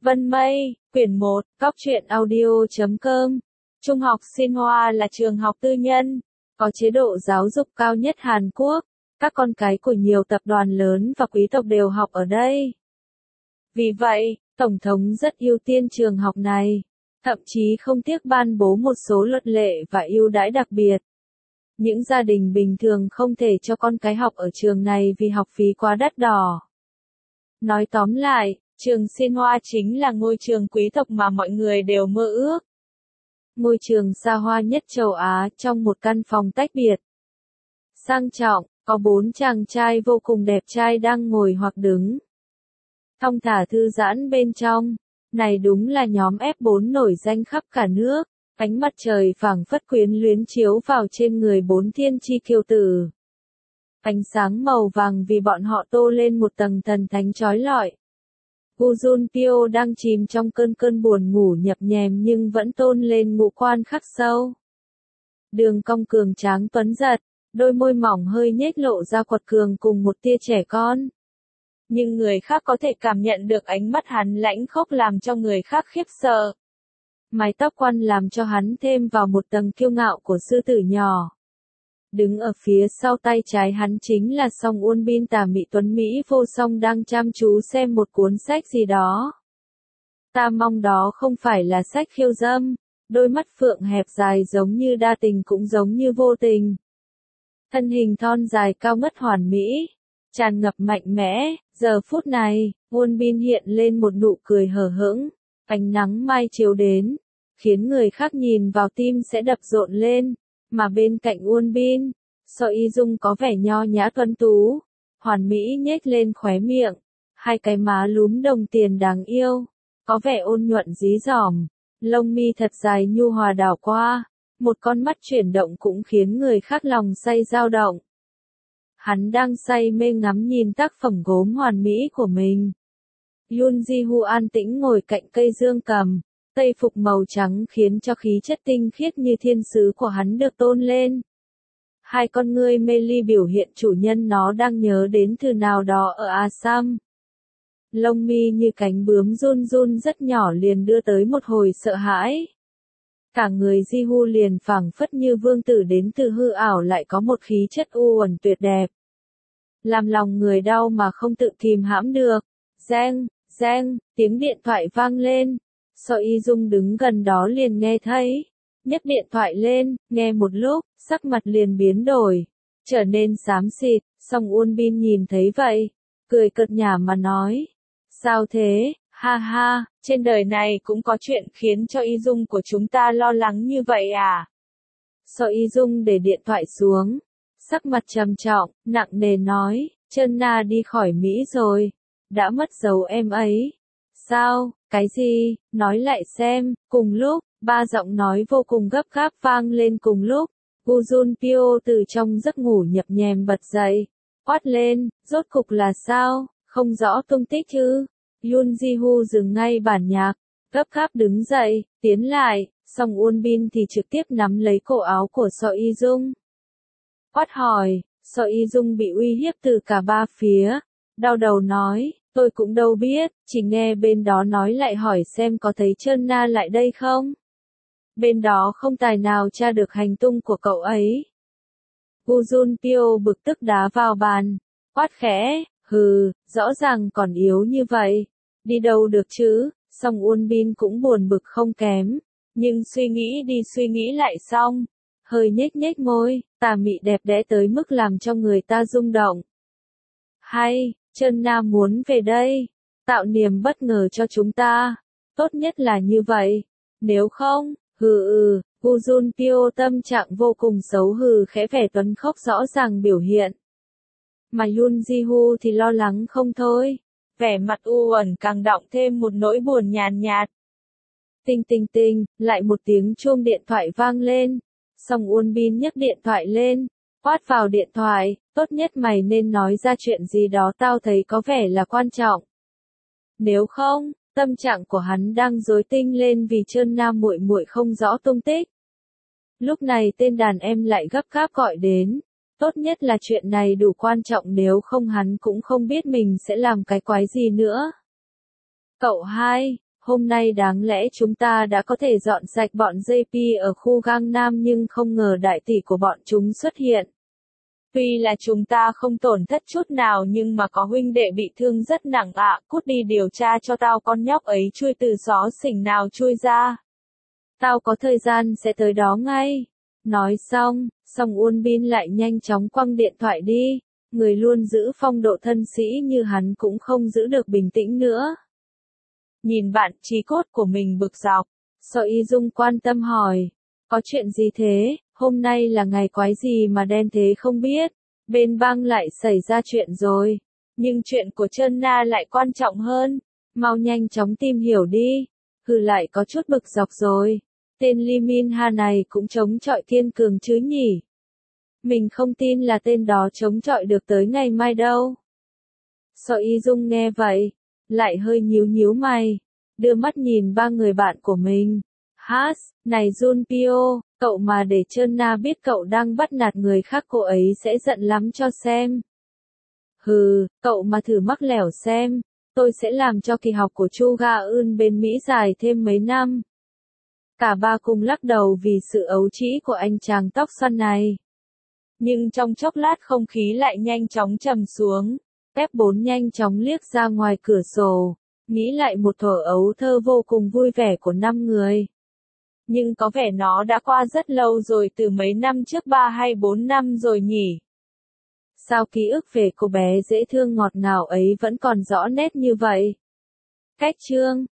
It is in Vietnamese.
Vân Mây, quyển 1, Cóc truyện audio.com. Trung học Xinhua là trường học tư nhân, có chế độ giáo dục cao nhất Hàn Quốc. Các con cái của nhiều tập đoàn lớn và quý tộc đều học ở đây. Vì vậy, Tổng thống rất ưu tiên trường học này, thậm chí không tiếc ban bố một số luật lệ và ưu đãi đặc biệt. Những gia đình bình thường không thể cho con cái học ở trường này vì học phí quá đắt đỏ. Nói tóm lại, trường Xinhua chính là ngôi trường quý tộc mà mọi người đều mơ ước. Ngôi trường xa hoa nhất châu Á trong một căn phòng tách biệt. Sang trọng, có 4 chàng trai vô cùng đẹp trai đang ngồi hoặc đứng. Thong thả thư giãn bên trong. Này đúng là nhóm F4 nổi danh khắp cả nước. Ánh mặt trời phảng phất quyến luyến chiếu vào trên người 4 thiên chi kiêu tử. Ánh sáng màu vàng vì bọn họ tô lên một tầng thần thánh chói lọi. Woo Jun Pyo đang chìm trong cơn buồn ngủ nhập nhèm nhưng vẫn tôn lên ngũ quan khắc sâu. Đường cong cường tráng tuấn giật, đôi môi mỏng hơi nhếch lộ ra quật cường cùng một tia trẻ con. Nhưng người khác có thể cảm nhận được ánh mắt hắn lãnh khốc làm cho người khác khiếp sợ. Mái tóc quăn làm cho hắn thêm vào một tầng kiêu ngạo của sư tử nhỏ. Đứng ở phía sau tay trái hắn chính là Song Won Bin tà mị tuấn Mỹ vô song đang chăm chú xem một cuốn sách gì đó. Ta mong đó không phải là sách khiêu dâm, đôi mắt phượng hẹp dài giống như đa tình cũng giống như vô tình. Thân hình thon dài cao ngất hoàn mỹ, tràn ngập mạnh mẽ, giờ phút này, Won Bin hiện lên một nụ cười hờ hững, ánh nắng mai chiếu đến, khiến người khác nhìn vào tim sẽ đập rộn lên. Mà bên cạnh Won Bin, So Y Dung có vẻ nho nhã tuấn tú, hoàn mỹ nhếch lên khóe miệng, hai cái má lúm đồng tiền đáng yêu, có vẻ ôn nhuận dí dỏm, lông mi thật dài nhu hòa đảo qua, một con mắt chuyển động cũng khiến người khác lòng say dao động. Hắn đang say mê ngắm nhìn tác phẩm gốm hoàn mỹ của mình. Yoon Ji-woo an tĩnh ngồi cạnh cây dương cầm. Tây phục màu trắng khiến cho khí chất tinh khiết như thiên sứ của hắn được tôn lên. Hai con ngươi mê ly biểu hiện chủ nhân nó đang nhớ đến thứ nào đó ở Assam. Lông mi như cánh bướm run run rất nhỏ liền đưa tới một hồi sợ hãi. Cả người Ji-woo liền phảng phất như vương tử đến từ hư ảo lại có một khí chất u uẩn tuyệt đẹp. Làm lòng người đau mà không tự kìm hãm được. Reng, reng, tiếng điện thoại vang lên. So Y Dung đứng gần đó liền nghe thấy, nhấc điện thoại lên, nghe một lúc, sắc mặt liền biến đổi, trở nên xám xịt. Song Won Bin nhìn thấy vậy, cười cợt nhả mà nói, sao thế, ha ha, trên đời này cũng có chuyện khiến cho Y Dung của chúng ta lo lắng như vậy à? So Y Dung để điện thoại xuống, sắc mặt trầm trọng, nặng nề nói, Chân Na đi khỏi Mỹ rồi, đã mất dấu em ấy. Sao, cái gì, nói lại xem. Cùng lúc, ba giọng nói vô cùng gấp gáp vang lên cùng lúc. Woo Jun Pyo từ trong giấc ngủ nhập nhèm bật dậy, quát lên, rốt cục là sao, không rõ tung tích chứ. Yoon Ji-woo dừng ngay bản nhạc, gấp gáp đứng dậy, tiến lại, Song Won Bin thì trực tiếp nắm lấy cổ áo của So Y Dung. Quát hỏi, So Y Dung bị uy hiếp từ cả ba phía, đau đầu nói. Tôi cũng đâu biết, chỉ nghe bên đó nói lại hỏi xem có thấy Chân Na lại đây không. Bên đó không tài nào tra được hành tung của cậu ấy. Woo Jun Pyo bực tức đá vào bàn, quát khẽ, hừ, rõ ràng còn yếu như vậy. Đi đâu được chứ. Song Won Bin cũng buồn bực không kém, nhưng suy nghĩ đi suy nghĩ lại xong, hơi nhếch nhếch môi, tà mị đẹp đẽ tới mức làm cho người ta rung động. Hay, Chân Na muốn về đây, tạo niềm bất ngờ cho chúng ta, tốt nhất là như vậy, nếu không, Woo Jun Pyo tâm trạng vô cùng xấu khẽ vẻ tuấn khốc rõ ràng biểu hiện. Mà Yoon Ji-woo thì lo lắng không thôi, vẻ mặt u uẩn càng đọng thêm một nỗi buồn nhàn nhạt. Tinh tinh tinh, lại một tiếng chuông điện thoại vang lên, Song Won Bin nhấc điện thoại lên. Quát vào điện thoại, tốt nhất mày nên nói ra chuyện gì đó tao thấy có vẻ là quan trọng. Nếu không, tâm trạng của hắn đang rối tinh lên vì Chân Na muội muội không rõ tung tích. Lúc này tên đàn em lại gấp gáp gọi đến, tốt nhất là chuyện này đủ quan trọng nếu không hắn cũng không biết mình sẽ làm cái quái gì nữa. Cậu hai, hôm nay đáng lẽ chúng ta đã có thể dọn sạch bọn JP ở khu Gangnam nhưng không ngờ đại tỷ của bọn chúng xuất hiện. Tuy là chúng ta không tổn thất chút nào nhưng mà có huynh đệ bị thương rất nặng ạ, cút đi điều tra cho tao con nhóc ấy chui từ xó xỉnh nào chui ra. Tao có thời gian sẽ tới đó ngay. Nói xong, Song Won Bin lại nhanh chóng quăng điện thoại đi, người luôn giữ phong độ thân sĩ như hắn cũng không giữ được bình tĩnh nữa. Nhìn bạn chí cốt của mình bực dọc, Sở Y Dung quan tâm hỏi, có chuyện gì thế, hôm nay là ngày quái gì mà đen thế không biết, bên bang lại xảy ra chuyện rồi, nhưng chuyện của Trân Na lại quan trọng hơn, mau nhanh chóng tìm hiểu đi, lại có chút bực dọc rồi, tên Lee Min Ha này cũng chống chọi kiên cường chứ nhỉ. Mình không tin là tên đó chống chọi được tới ngày mai đâu. Sở Y Dung nghe vậy, lại hơi nhíu nhíu mày, đưa mắt nhìn ba người bạn của mình. Này Junpyo, cậu mà để Trân Na biết cậu đang bắt nạt người khác cô ấy sẽ giận lắm cho xem. Cậu mà thử mắc lẻo xem, tôi sẽ làm cho kỳ học của Chu Ga Eun bên Mỹ dài thêm mấy năm. Cả ba cùng lắc đầu vì sự ấu trĩ của anh chàng tóc xoăn này. Nhưng trong chốc lát không khí lại nhanh chóng trầm xuống, F4 nhanh chóng liếc ra ngoài cửa sổ, nghĩ lại một thuở ấu thơ vô cùng vui vẻ của 5 người. Nhưng có vẻ nó đã qua rất lâu rồi, từ mấy năm trước, 3 hay 4 năm rồi nhỉ? Sao ký ức về cô bé dễ thương ngọt ngào ấy vẫn còn rõ nét như vậy? Cách chương